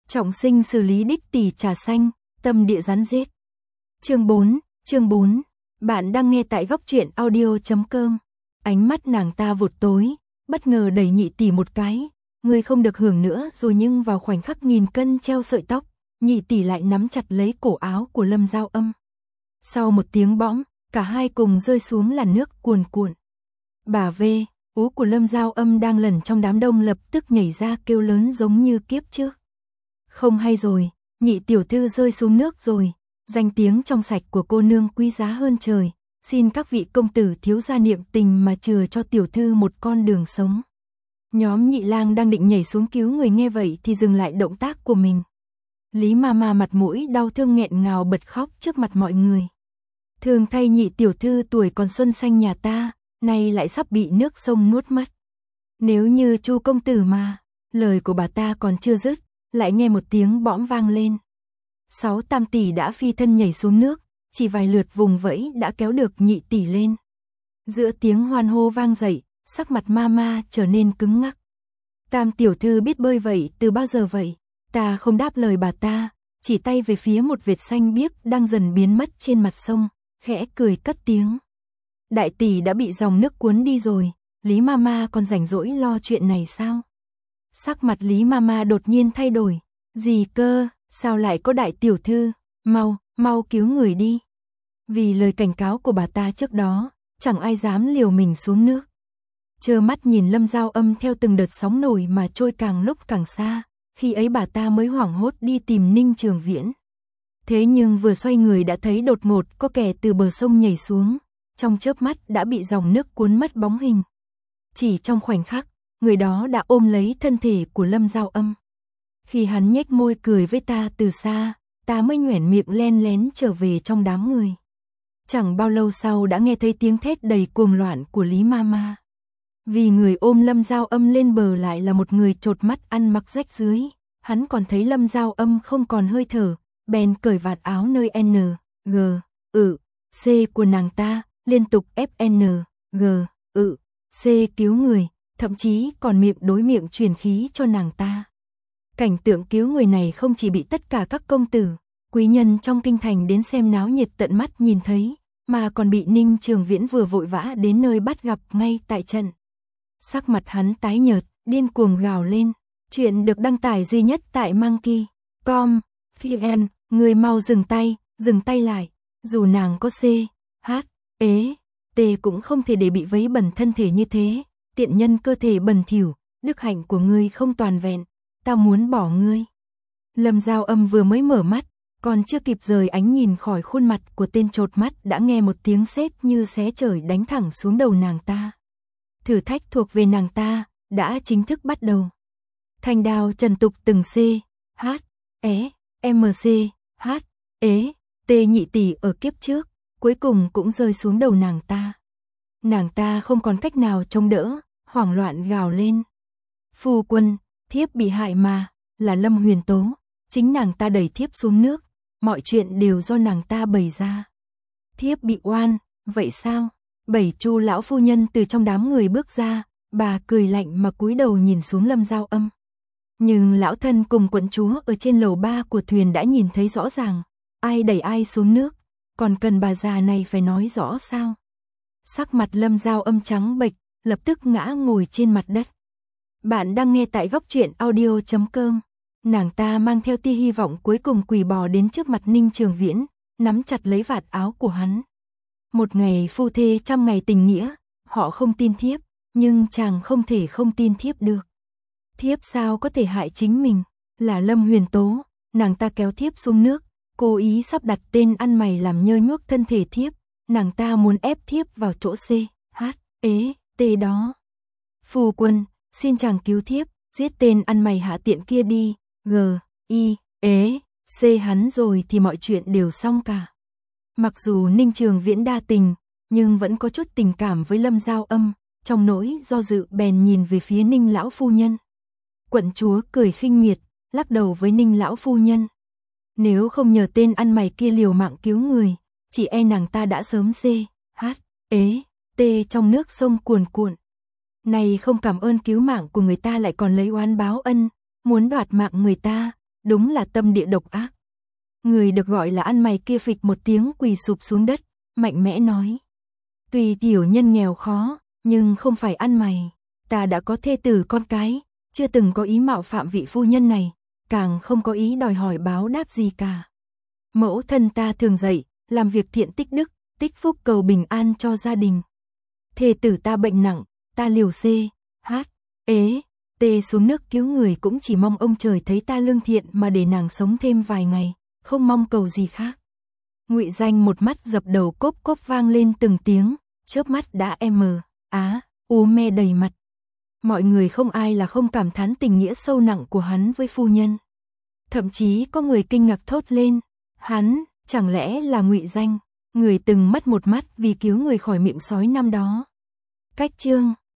Trọng sinh xử lý đích tỷ trà xanh, tâm địa rắn rết. Chương 4, bạn đang nghe tại góc truyện audio.com. Ánh mắt nàng ta vụt tối, bất ngờ đẩy Nhị tỷ một cái, ngươi không được hưởng nữa rồi, nhưng vào khoảnh khắc nghìn cân treo sợi tóc, Nhị tỷ lại nắm chặt lấy cổ áo của Lâm Dao Âm. Sau một tiếng bõm, cả hai cùng rơi xuống làn nước cuồn cuộn. Bà vê, ú của Lâm Dao Âm đang lẩn trong đám đông lập tức nhảy ra kêu lớn giống như kiếp trước. Không hay rồi, Nhị tiểu thư rơi xuống nước rồi, danh tiếng trong sạch của cô nương quý giá hơn trời, xin các vị công tử thiếu gia niệm tình mà chừa cho tiểu thư một con đường sống. Nhóm Nhị lang đang định nhảy xuống cứu người nghe vậy thì dừng lại động tác của mình. Lý Mama mặt mũi đau thương nghẹn ngào bật khóc trước mặt mọi người. Thường thay Nhị tiểu thư tuổi còn xuân xanh nhà ta, nay lại sắp bị nước sông nuốt mất. Nếu như Chu công tử mà, lời của bà ta còn chưa dứt, lại nghe một tiếng bõm vang lên. 6 tam tỷ đã phi thân nhảy xuống nước, chỉ vài lượt vùng vẫy đã kéo được Nhị tỷ lên. Giữa tiếng hoan hô vang dậy, sắc mặt Mama trở nên cứng ngắc. Tam tiểu thư biết bơi vậy từ bao giờ vậy? Ta không đáp lời bà ta, chỉ tay về phía một vệt xanh biếc đang dần biến mất trên mặt sông, khẽ cười cất tiếng. Đại tỷ đã bị dòng nước cuốn đi rồi, Lý Mama còn rảnh rỗi lo chuyện này sao? Sắc mặt Lý Mama đột nhiên thay đổi. Gì cơ, sao lại có đại tiểu thư? Mau cứu người đi. Vì lời cảnh cáo của bà ta trước đó, chẳng ai dám liều mình xuống nước. Trơ mắt nhìn Lâm Dao Âm theo từng đợt sóng nổi mà trôi càng lúc càng xa, khi ấy bà ta mới hoảng hốt đi tìm Ninh Trường Viễn. Thế nhưng vừa xoay người đã thấy đột ngột có kẻ từ bờ sông nhảy xuống, trong chớp mắt đã bị dòng nước cuốn mất bóng hình. Chỉ trong khoảnh khắc, người đó đã ôm lấy thân thể của Lâm Dao Âm. Khi hắn nhếch môi cười với ta từ xa, ta mới nhoẻn miệng len lén trở về trong đám người. Chẳng bao lâu sau đã nghe thấy tiếng thét đầy cuồng loạn của Lý Mama. Vì người ôm Lâm Dao Âm lên bờ lại là một người chột mắt ăn mặc rách rưới, hắn còn thấy Lâm Dao Âm không còn hơi thở, bèn cởi vạt áo nơi N, G, C của nàng ta, liên tục ép N, G, C cứu người, thậm chí còn miệng đối miệng truyền khí cho nàng ta. Cảnh tượng cứu người này không chỉ bị tất cả các công tử, quý nhân trong kinh thành đến xem náo nhiệt tận mắt nhìn thấy, mà còn bị Ninh Trường Viễn vừa vội vã đến nơi bắt gặp ngay tại trận. Sắc mặt hắn tái nhợt, điên cuồng gào lên. Chuyện được đăng tải duy nhất tại Monkey.com. Vn, người mau dừng tay lại. Dù nàng có C, H, ế, T cũng không thể để bị vấy bẩn thân thể như thế. Tiện nhân cơ thể bẩn thỉu, đức hạnh của ngươi không toàn vẹn. Tao muốn bỏ ngươi. Lâm Dao Âm vừa mới mở mắt, còn chưa kịp rời ánh nhìn khỏi khuôn mặt của tên chột mắt đã nghe một tiếng sét như xé trời đánh thẳng xuống đầu nàng ta. Thử thách thuộc về nàng ta đã chính thức bắt đầu. Thanh đao trần tục từng C, H, E, M C, H, ế, T Nhị tỷ ở kiếp trước, cuối cùng cũng rơi xuống đầu nàng ta. Nàng ta không còn cách nào chống đỡ, hoảng loạn gào lên. Phu quân, thiếp bị hại mà, là Lâm Huyền Tố, chính nàng ta đẩy thiếp xuống nước, mọi chuyện đều do nàng ta bày ra. Thiếp bị oan, vậy sao? Bảy Chu lão phu nhân từ trong đám người bước ra, bà cười lạnh mà cúi đầu nhìn xuống Lâm Dao Âm. Nhưng lão thân cùng quận chúa ở trên lầu 3 của thuyền đã nhìn thấy rõ ràng, ai đẩy ai xuống nước, còn cần bà già này phải nói rõ sao? Sắc mặt Lâm Dao Âm trắng bệch, lập tức ngã ngồi trên mặt đất. Bạn đang nghe tại góc truyện audio.com. Nàng ta mang theo tia hy vọng cuối cùng quỳ bò đến trước mặt Ninh Trường Viễn, nắm chặt lấy vạt áo của hắn. Một ngày phu thê trăm ngày tình nghĩa, họ không tin thiếp, nhưng chàng không thể không tin thiếp được. Thiếp sao có thể hại chính mình, là Lâm Huyền Tố, nàng ta kéo thiếp xuống nước, cố ý sắp đặt tên ăn mày làm nhơ nhuốc thân thể thiếp, nàng ta muốn ép thiếp vào chỗ C, H, ế, T đó. Phu quân, xin chàng cứu thiếp, giết tên ăn mày hạ tiện kia đi, G, I, ế, C hắn rồi thì mọi chuyện đều xong cả. Mặc dù Ninh Trường Viễn đa tình, nhưng vẫn có chút tình cảm với Lâm Dao Âm, trong nỗi do dự bèn nhìn về phía Ninh lão phu nhân. Quận chúa cười khinh miệt, lắc đầu với Ninh lão phu nhân. Nếu không nhờ tên ăn mày kia liều mạng cứu người, chỉ e nàng ta đã sớm C, H, ế, T trong nước sông cuồn cuộn. Này không cảm ơn cứu mạng của người ta lại còn lấy oán báo ân, muốn đoạt mạng người ta, đúng là tâm địa độc ác. Người được gọi là ăn mày kia phịch một tiếng quỳ sụp xuống đất, mạnh mẽ nói. Tuy tiểu nhân nghèo khó, nhưng không phải ăn mày. Ta đã có thê tử con cái, chưa từng có ý mạo phạm vị phu nhân này, càng không có ý đòi hỏi báo đáp gì cả. Mẫu thân ta thường dạy, làm việc thiện tích đức, tích phúc cầu bình an cho gia đình. Thê tử ta bệnh nặng, ta liều C, H, ế, T xuống nước cứu người cũng chỉ mong ông trời thấy ta lương thiện mà để nàng sống thêm vài ngày, không mong cầu gì khác. Ngụy Danh một mắt dập đầu cốp cốp vang lên từng tiếng, chớp mắt đã u me đầy mặt. Mọi người không ai là không cảm thán tình nghĩa sâu nặng của hắn với phu nhân. Thậm chí có người kinh ngạc thốt lên, hắn, chẳng lẽ là Ngụy Danh, người từng mất một mắt vì cứu người khỏi miệng sói năm đó. Cách chương